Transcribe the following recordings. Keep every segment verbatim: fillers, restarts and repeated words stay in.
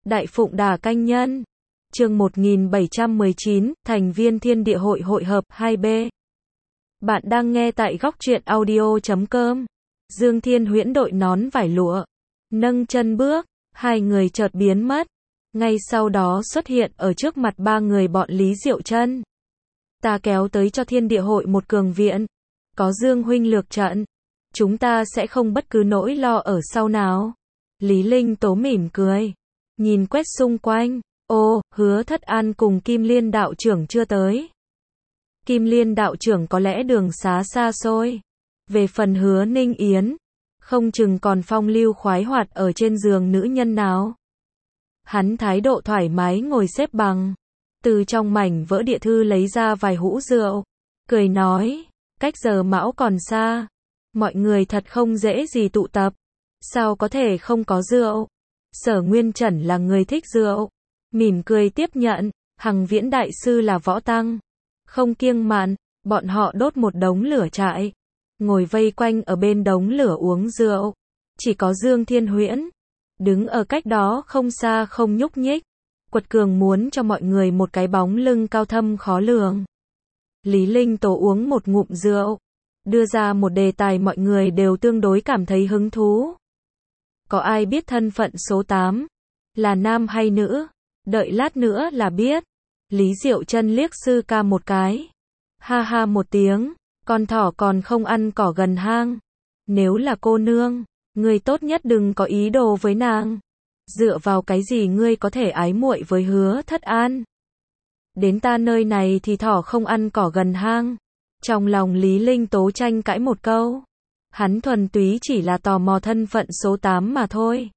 Đại Phụng Đà Canh Nhân. Chương một nghìn bảy trăm mười chín, thành viên Thiên Địa Hội hội hợp hai B. Bạn đang nghe tại góc truyện audio chấm com. Dương Thiên Huyễn đội nón vải lụa, nâng chân bước, hai người chợt biến mất. Ngay sau đó xuất hiện ở trước mặt ba người bọn Lý Diệu Chân. Ta kéo tới cho Thiên Địa Hội một cường viện. Có Dương huynh lược trận, chúng ta sẽ không bất cứ nỗi lo ở sau nào. Lý Linh Tố mỉm cười, nhìn quét xung quanh. Ô, Hứa Thất An cùng Kim Liên đạo trưởng chưa tới. Kim Liên đạo trưởng có lẽ đường xá xa xôi. Về phần Hứa Ninh Yến, không chừng còn phong lưu khoái hoạt ở trên giường nữ nhân nào. Hắn thái độ thoải mái ngồi xếp bằng, từ trong mảnh vỡ địa thư lấy ra vài hũ rượu, cười nói, cách giờ mão còn xa, mọi người thật không dễ gì tụ tập, sao có thể không có rượu. Sở Nguyên Trần là người thích rượu, mỉm cười tiếp nhận. Hằng Viễn đại sư là võ tăng, không kiêng mạn. Bọn họ đốt một đống lửa trại, ngồi vây quanh ở bên đống lửa uống rượu. Chỉ có Dương Thiên Huyễn đứng ở cách đó không xa không nhúc nhích, quật cường muốn cho mọi người một cái bóng lưng cao thâm khó lường. Lý Linh Tố uống một ngụm rượu, đưa ra một đề tài mọi người đều tương đối cảm thấy hứng thú. Có ai biết thân phận số tám là nam hay nữ? Đợi lát nữa là biết. Lý Diệu Chân liếc sư ca một cái, ha ha một tiếng, con thỏ còn không ăn cỏ gần hang. Nếu là cô nương, ngươi tốt nhất đừng có ý đồ với nàng. Dựa vào cái gì ngươi có thể ái muội với Hứa Thất An? Đến ta nơi này thì thỏ không ăn cỏ gần hang. Trong lòng Lý Linh Tố tranh cãi một câu. Hắn thuần túy chỉ là tò mò thân phận số tám mà thôi.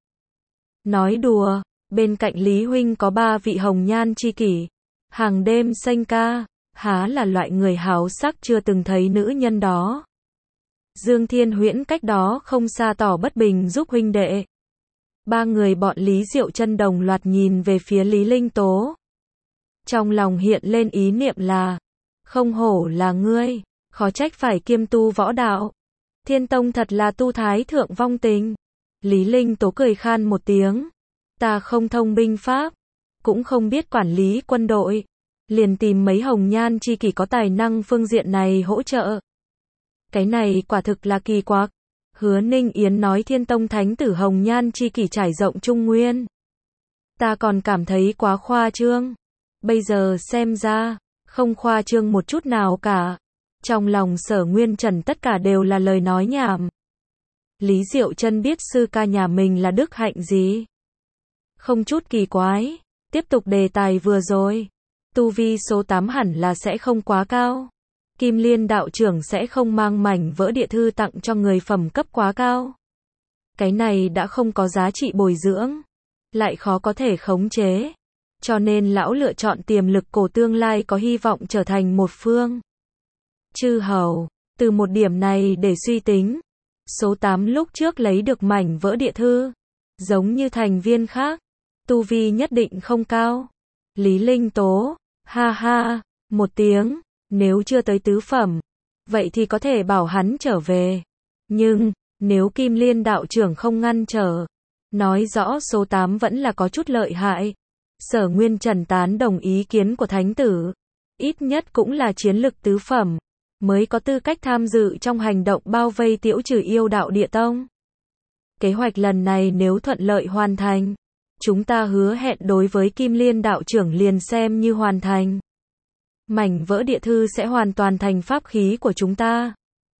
Nói đùa, bên cạnh Lý huynh có ba vị hồng nhan chi kỷ, hàng đêm xanh ca, há là loại người háo sắc chưa từng thấy nữ nhân đó. Dương Thiên Huyễn cách đó không xa tỏ bất bình giúp huynh đệ. Ba người bọn Lý Diệu Chân đồng loạt nhìn về phía Lý Linh Tố. Trong lòng hiện lên ý niệm là, không hổ là ngươi, khó trách phải kiêm tu võ đạo. Thiên Tông thật là tu thái thượng vong tình. Lý Linh Tố cười khan một tiếng. Ta không thông binh pháp, cũng không biết quản lý quân đội, liền tìm mấy hồng nhan chi kỷ có tài năng phương diện này hỗ trợ. Cái này quả thực là kỳ quặc. Hứa Ninh Yến nói Thiên Tông thánh tử hồng nhan chi kỷ trải rộng Trung Nguyên. Ta còn cảm thấy quá khoa trương. Bây giờ xem ra, không khoa trương một chút nào cả. Trong lòng Sở Nguyên Trần tất cả đều là lời nói nhảm. Lý Diệu Chân biết sư ca nhà mình là đức hạnh gì. Không chút kỳ quái, tiếp tục đề tài vừa rồi. Tu vi số tám hẳn là sẽ không quá cao. Kim Liên đạo trưởng sẽ không mang mảnh vỡ địa thư tặng cho người phẩm cấp quá cao. Cái này đã không có giá trị bồi dưỡng, lại khó có thể khống chế. Cho nên lão lựa chọn tiềm lực cổ tương lai có hy vọng trở thành một phương chư hầu. Từ một điểm này để suy tính, số tám lúc trước lấy được mảnh vỡ địa thư, giống như thành viên khác, tu vi nhất định không cao. Lý Linh Tố, ha ha, một tiếng, nếu chưa tới tứ phẩm, vậy thì có thể bảo hắn trở về. Nhưng, nếu Kim Liên đạo trưởng không ngăn trở, nói rõ số tám vẫn là có chút lợi hại. Sở Nguyên Trần tán đồng ý kiến của thánh tử, ít nhất cũng là chiến lực tứ phẩm, mới có tư cách tham dự trong hành động bao vây Tiễu Trừ Yêu Đạo Địa Tông. Kế hoạch lần này nếu thuận lợi hoàn thành, chúng ta hứa hẹn đối với Kim Liên đạo trưởng liền xem như hoàn thành. Mảnh vỡ địa thư sẽ hoàn toàn thành pháp khí của chúng ta.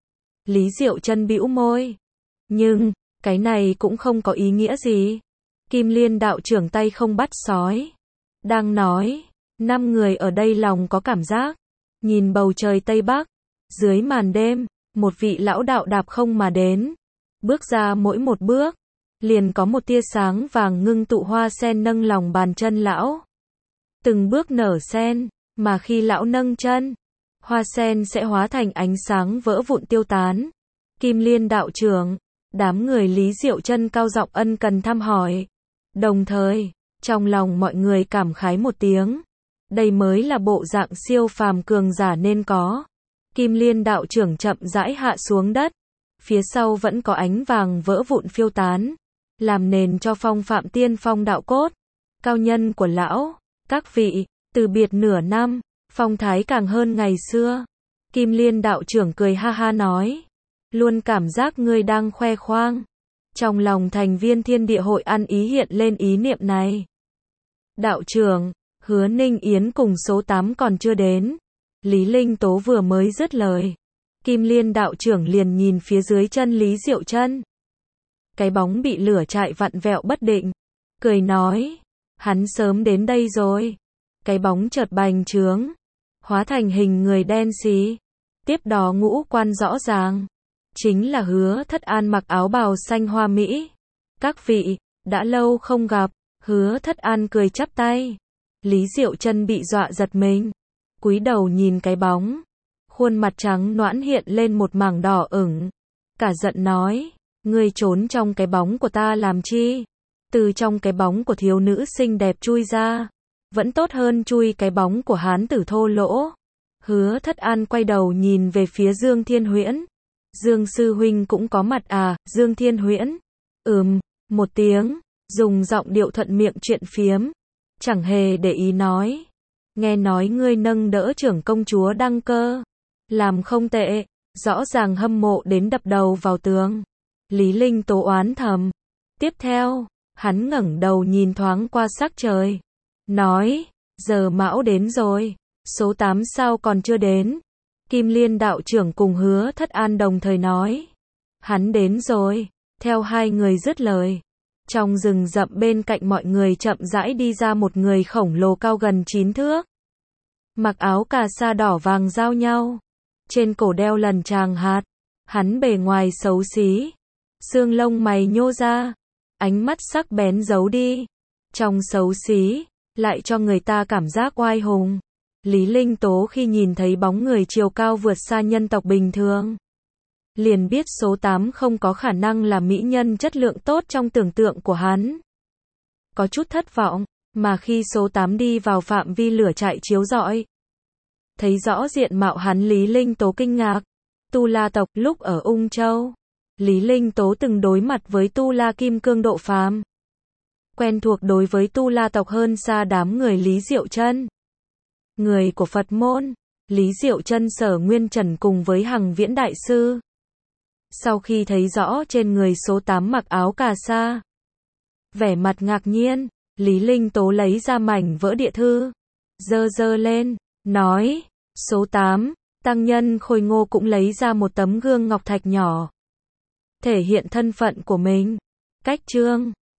Lý Diệu Chân bĩu môi. Nhưng, cái này cũng không có ý nghĩa gì. Kim Liên đạo trưởng tay không bắt sói. Đang nói, năm người ở đây lòng có cảm giác. Nhìn bầu trời Tây Bắc, dưới màn đêm, một vị lão đạo đạp không mà đến. Bước ra mỗi một bước, liền có một tia sáng vàng ngưng tụ hoa sen nâng lòng bàn chân lão. Từng bước nở sen, mà khi lão nâng chân, hoa sen sẽ hóa thành ánh sáng vỡ vụn tiêu tán. Kim Liên đạo trưởng, đám người Lý Diệu Chân cao giọng ân cần thăm hỏi. Đồng thời, trong lòng mọi người cảm khái một tiếng. Đây mới là bộ dạng siêu phàm cường giả nên có. Kim Liên đạo trưởng chậm rãi hạ xuống đất. Phía sau vẫn có ánh vàng vỡ vụn phiêu tán, làm nền cho phong phạm tiên phong đạo cốt. cao nhân của lão, các vị, từ biệt nửa năm, phong thái càng hơn ngày xưa. Kim Liên đạo trưởng cười ha ha nói, luôn cảm giác ngươi đang khoe khoang. Trong lòng thành viên thiên địa hội ăn ý hiện lên ý niệm này. Đạo trưởng, Hứa Ninh Yến cùng số tám còn chưa đến. Lý Linh Tố vừa mới dứt lời. Kim Liên đạo trưởng liền nhìn phía dưới chân Lý Diệu Chân. Cái bóng bị lửa chạy vặn vẹo bất định. Cười nói, hắn sớm đến đây rồi. Cái bóng chợt bành trướng, hóa thành hình người đen xí. Tiếp đó ngũ quan rõ ràng. Chính là Hứa Thất An mặc áo bào xanh hoa mỹ. Các vị, đã lâu không gặp. Hứa Thất An cười chắp tay. Lý Diệu Chân bị dọa giật mình. Cúi đầu nhìn cái bóng. Khuôn mặt trắng nõn hiện lên một mảng đỏ ửng. Cả giận nói, ngươi trốn trong cái bóng của ta làm chi? Từ trong cái bóng của thiếu nữ xinh đẹp chui ra. Vẫn tốt hơn chui cái bóng của hán tử thô lỗ. Hứa Thất An quay đầu nhìn về phía Dương Thiên Huyễn. Dương sư huynh cũng có mặt à? Dương Thiên Huyễn. Ừm, một tiếng, dùng giọng điệu thuận miệng chuyện phiếm. Chẳng hề để ý nói. Nghe nói ngươi nâng đỡ trưởng công chúa đăng cơ. Làm không tệ, rõ ràng hâm mộ đến đập đầu vào tường. Lý Linh Tố oán thầm. Tiếp theo, hắn ngẩng đầu nhìn thoáng qua sắc trời. Nói, giờ mão đến rồi. Số tám sao còn chưa đến? Kim Liên đạo trưởng cùng Hứa Thất An đồng thời nói. Hắn đến rồi. Theo hai người dứt lời. Trong rừng rậm bên cạnh mọi người chậm rãi đi ra một người khổng lồ cao gần chín thước. Mặc áo cà sa đỏ vàng giao nhau. Trên cổ đeo lần tràng hạt. Hắn bề ngoài xấu xí. Xương lông mày nhô ra. Ánh mắt sắc bén giấu đi. Trong xấu xí, lại cho người ta cảm giác oai hùng. Lý Linh Tố khi nhìn thấy bóng người chiều cao vượt xa nhân tộc bình thường. Liền biết số tám không có khả năng là mỹ nhân chất lượng tốt trong tưởng tượng của hắn. Có chút thất vọng, mà khi số tám đi vào phạm vi lửa chạy chiếu rọi. Thấy rõ diện mạo hắn Lý Linh Tố kinh ngạc. Tu La tộc lúc ở Ung Châu. Lý Linh Tố từng đối mặt với Tu La Kim Cương độ phàm. Quen thuộc đối với Tu La tộc hơn xa đám người Lý Diệu Chân. Người của Phật môn, Lý Diệu Chân Sở Nguyên Trần cùng với Hằng Viễn Đại Sư. Sau khi thấy rõ trên người số tám mặc áo cà sa, vẻ mặt ngạc nhiên, Lý Linh Tố lấy ra mảnh vỡ địa thư, dơ dơ lên, nói, số tám, tăng nhân Khôi Ngô cũng lấy ra một tấm gương ngọc thạch nhỏ, thể hiện thân phận của mình. Cách chương